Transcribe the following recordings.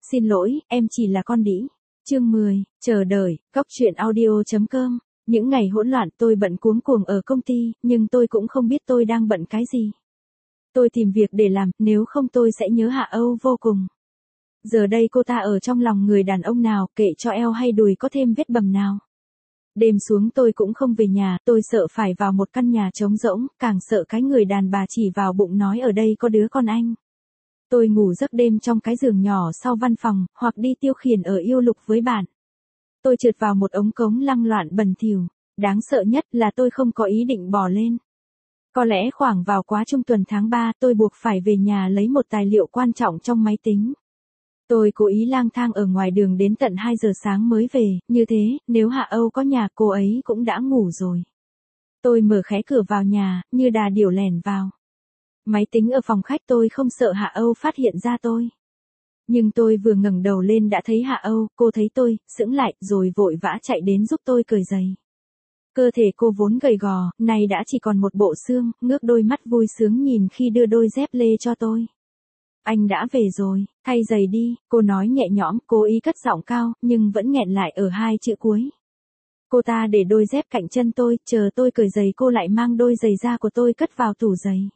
Xin lỗi, em chỉ là con đĩ. Chương 10, chờ đợi, góc truyện audio.com. Những ngày hỗn loạn tôi bận cuống cuồng ở công ty, nhưng tôi cũng không biết tôi đang bận cái gì. Tôi tìm việc để làm, nếu không tôi sẽ nhớ Hạ Âu vô cùng. Giờ đây cô ta ở trong lòng người đàn ông nào, kệ cho eo hay đùi có thêm vết bầm nào. Đêm xuống tôi cũng không về nhà, tôi sợ phải vào một căn nhà trống rỗng, càng sợ cái người đàn bà chỉ vào bụng nói ở đây có đứa con anh. Tôi ngủ giấc đêm trong cái giường nhỏ sau văn phòng, hoặc đi tiêu khiển ở yêu lục với bạn. Tôi trượt vào một ống cống lăng loạn bẩn thỉu, đáng sợ nhất là tôi không có ý định bò lên. Có lẽ khoảng vào quá trung tuần tháng 3 tôi buộc phải về nhà lấy một tài liệu quan trọng trong máy tính. Tôi cố ý lang thang ở ngoài đường đến tận 2 giờ sáng mới về, như thế, nếu Hạ Âu có nhà cô ấy cũng đã ngủ rồi. Tôi mở khé cửa vào nhà, như đà điểu lẻn vào. Máy tính ở phòng khách tôi không sợ Hạ Âu phát hiện ra tôi. Nhưng tôi vừa ngẩng đầu lên đã thấy Hạ Âu, cô thấy tôi, sững lại, rồi vội vã chạy đến giúp tôi cởi giày. Cơ thể cô vốn gầy gò, nay đã chỉ còn một bộ xương, ngước đôi mắt vui sướng nhìn khi đưa đôi dép lê cho tôi. Anh đã về rồi, thay giày đi, cô nói nhẹ nhõm, cố ý cất giọng cao, nhưng vẫn nghẹn lại ở 2 chữ cuối. Cô ta để đôi dép cạnh chân tôi, chờ tôi cởi giày cô lại mang đôi giày da của tôi cất vào tủ giày.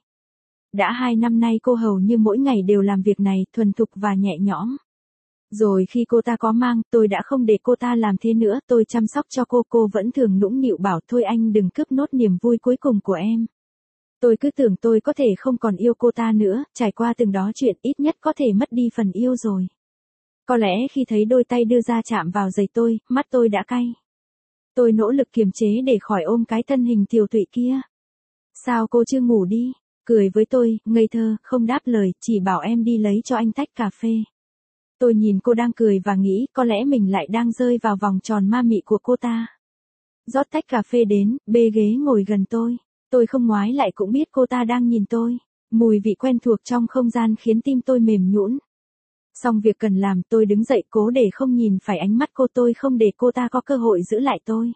Đã 2 năm nay cô hầu như mỗi ngày đều làm việc này, thuần thục và nhẹ nhõm. Rồi khi cô ta có mang, tôi đã không để cô ta làm thế nữa, tôi chăm sóc cho cô vẫn thường nũng nịu bảo thôi anh đừng cướp nốt niềm vui cuối cùng của em. Tôi cứ tưởng tôi có thể không còn yêu cô ta nữa, trải qua từng đó chuyện ít nhất có thể mất đi phần yêu rồi. Có lẽ khi thấy đôi tay đưa ra chạm vào giày tôi, mắt tôi đã cay. Tôi nỗ lực kiềm chế để khỏi ôm cái thân hình tiều tụy kia. Sao cô chưa ngủ đi? Cười với tôi, ngây thơ, không đáp lời, chỉ bảo em đi lấy cho anh tách cà phê. Tôi nhìn cô đang cười và nghĩ có lẽ mình lại đang rơi vào vòng tròn ma mị của cô ta. Rót tách cà phê đến, bê ghế ngồi gần tôi. Tôi không ngoái lại cũng biết cô ta đang nhìn tôi. Mùi vị quen thuộc trong không gian khiến tim tôi mềm nhũn. Xong việc cần làm tôi đứng dậy cố để không nhìn phải ánh mắt cô, tôi không để cô ta có cơ hội giữ lại tôi.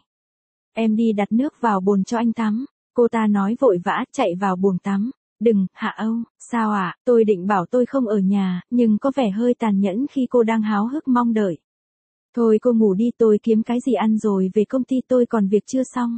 Em đi đặt nước vào bồn cho anh tắm. Cô ta nói vội vã chạy vào buồng tắm. Đừng, Hạ Âu, sao ạ? Tôi định bảo tôi không ở nhà, nhưng có vẻ hơi tàn nhẫn khi cô đang háo hức mong đợi. Thôi cô ngủ đi, tôi kiếm cái gì ăn rồi về công ty, tôi còn việc chưa xong.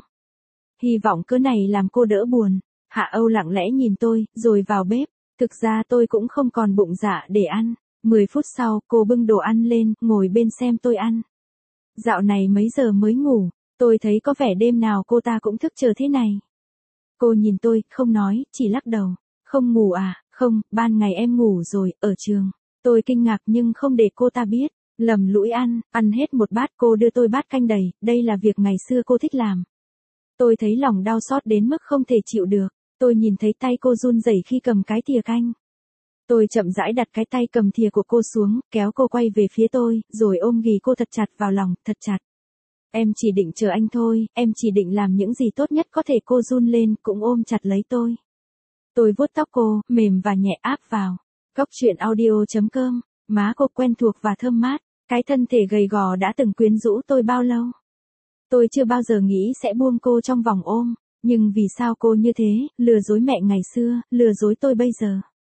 Hy vọng cớ này làm cô đỡ buồn. Hạ Âu lặng lẽ nhìn tôi, rồi vào bếp. Thực ra tôi cũng không còn bụng dạ để ăn. 10 phút sau, cô bưng đồ ăn lên, ngồi bên xem tôi ăn. Dạo này mấy giờ mới ngủ? Tôi thấy có vẻ đêm nào cô ta cũng thức chờ thế này. Cô nhìn tôi, không nói, chỉ lắc đầu. Không ngủ à? Không, ban ngày em ngủ rồi, ở trường. Tôi kinh ngạc nhưng không để cô ta biết. Lầm lũi ăn hết một bát, cô đưa tôi bát canh đầy, đây là việc ngày xưa cô thích làm. Tôi thấy lòng đau xót đến mức không thể chịu được. Tôi nhìn thấy tay cô run rẩy khi cầm cái thìa canh. Tôi chậm rãi đặt cái tay cầm thìa của cô xuống, kéo cô quay về phía tôi, rồi ôm ghì cô thật chặt vào lòng, thật chặt. Em chỉ định chờ anh thôi, em chỉ định làm những gì tốt nhất có thể. Cô run lên, cũng ôm chặt lấy tôi. Tôi vuốt tóc cô, mềm và nhẹ áp vào. Góc truyện audio.com, má cô quen thuộc và thơm mát, cái thân thể gầy gò đã từng quyến rũ tôi bao lâu. Tôi chưa bao giờ nghĩ sẽ buông cô trong vòng ôm, nhưng vì sao cô như thế, lừa dối mẹ ngày xưa, lừa dối tôi bây giờ.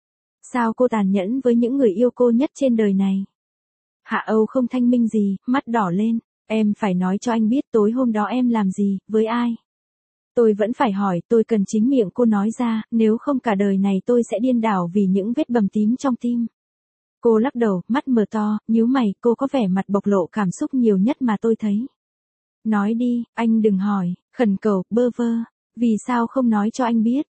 Sao cô tàn nhẫn với những người yêu cô nhất trên đời này. Hạ Âu không thanh minh gì, mắt đỏ lên. Em phải nói cho anh biết tối hôm đó em làm gì, với ai. Tôi vẫn phải hỏi, tôi cần chính miệng cô nói ra, nếu không cả đời này tôi sẽ điên đảo vì những vết bầm tím trong tim. Cô lắc đầu, mắt mở to, nhíu mày, cô có vẻ mặt bộc lộ cảm xúc nhiều nhất mà tôi thấy. Nói đi, anh đừng hỏi, khẩn cầu, bơ vơ. Vì sao không nói cho anh biết?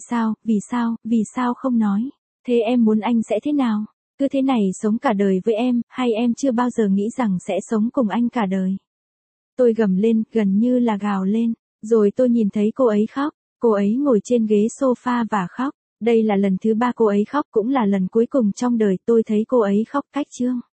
Vì sao không nói? Thế em muốn anh sẽ thế nào? Cứ thế này sống cả đời với em, hay em chưa bao giờ nghĩ rằng sẽ sống cùng anh cả đời? Tôi gầm lên, gần như là gào lên. Rồi tôi nhìn thấy cô ấy khóc. Cô ấy ngồi trên ghế sofa và khóc. Đây là lần thứ 3 cô ấy khóc, cũng là lần cuối cùng trong đời tôi thấy cô ấy khóc cách chương.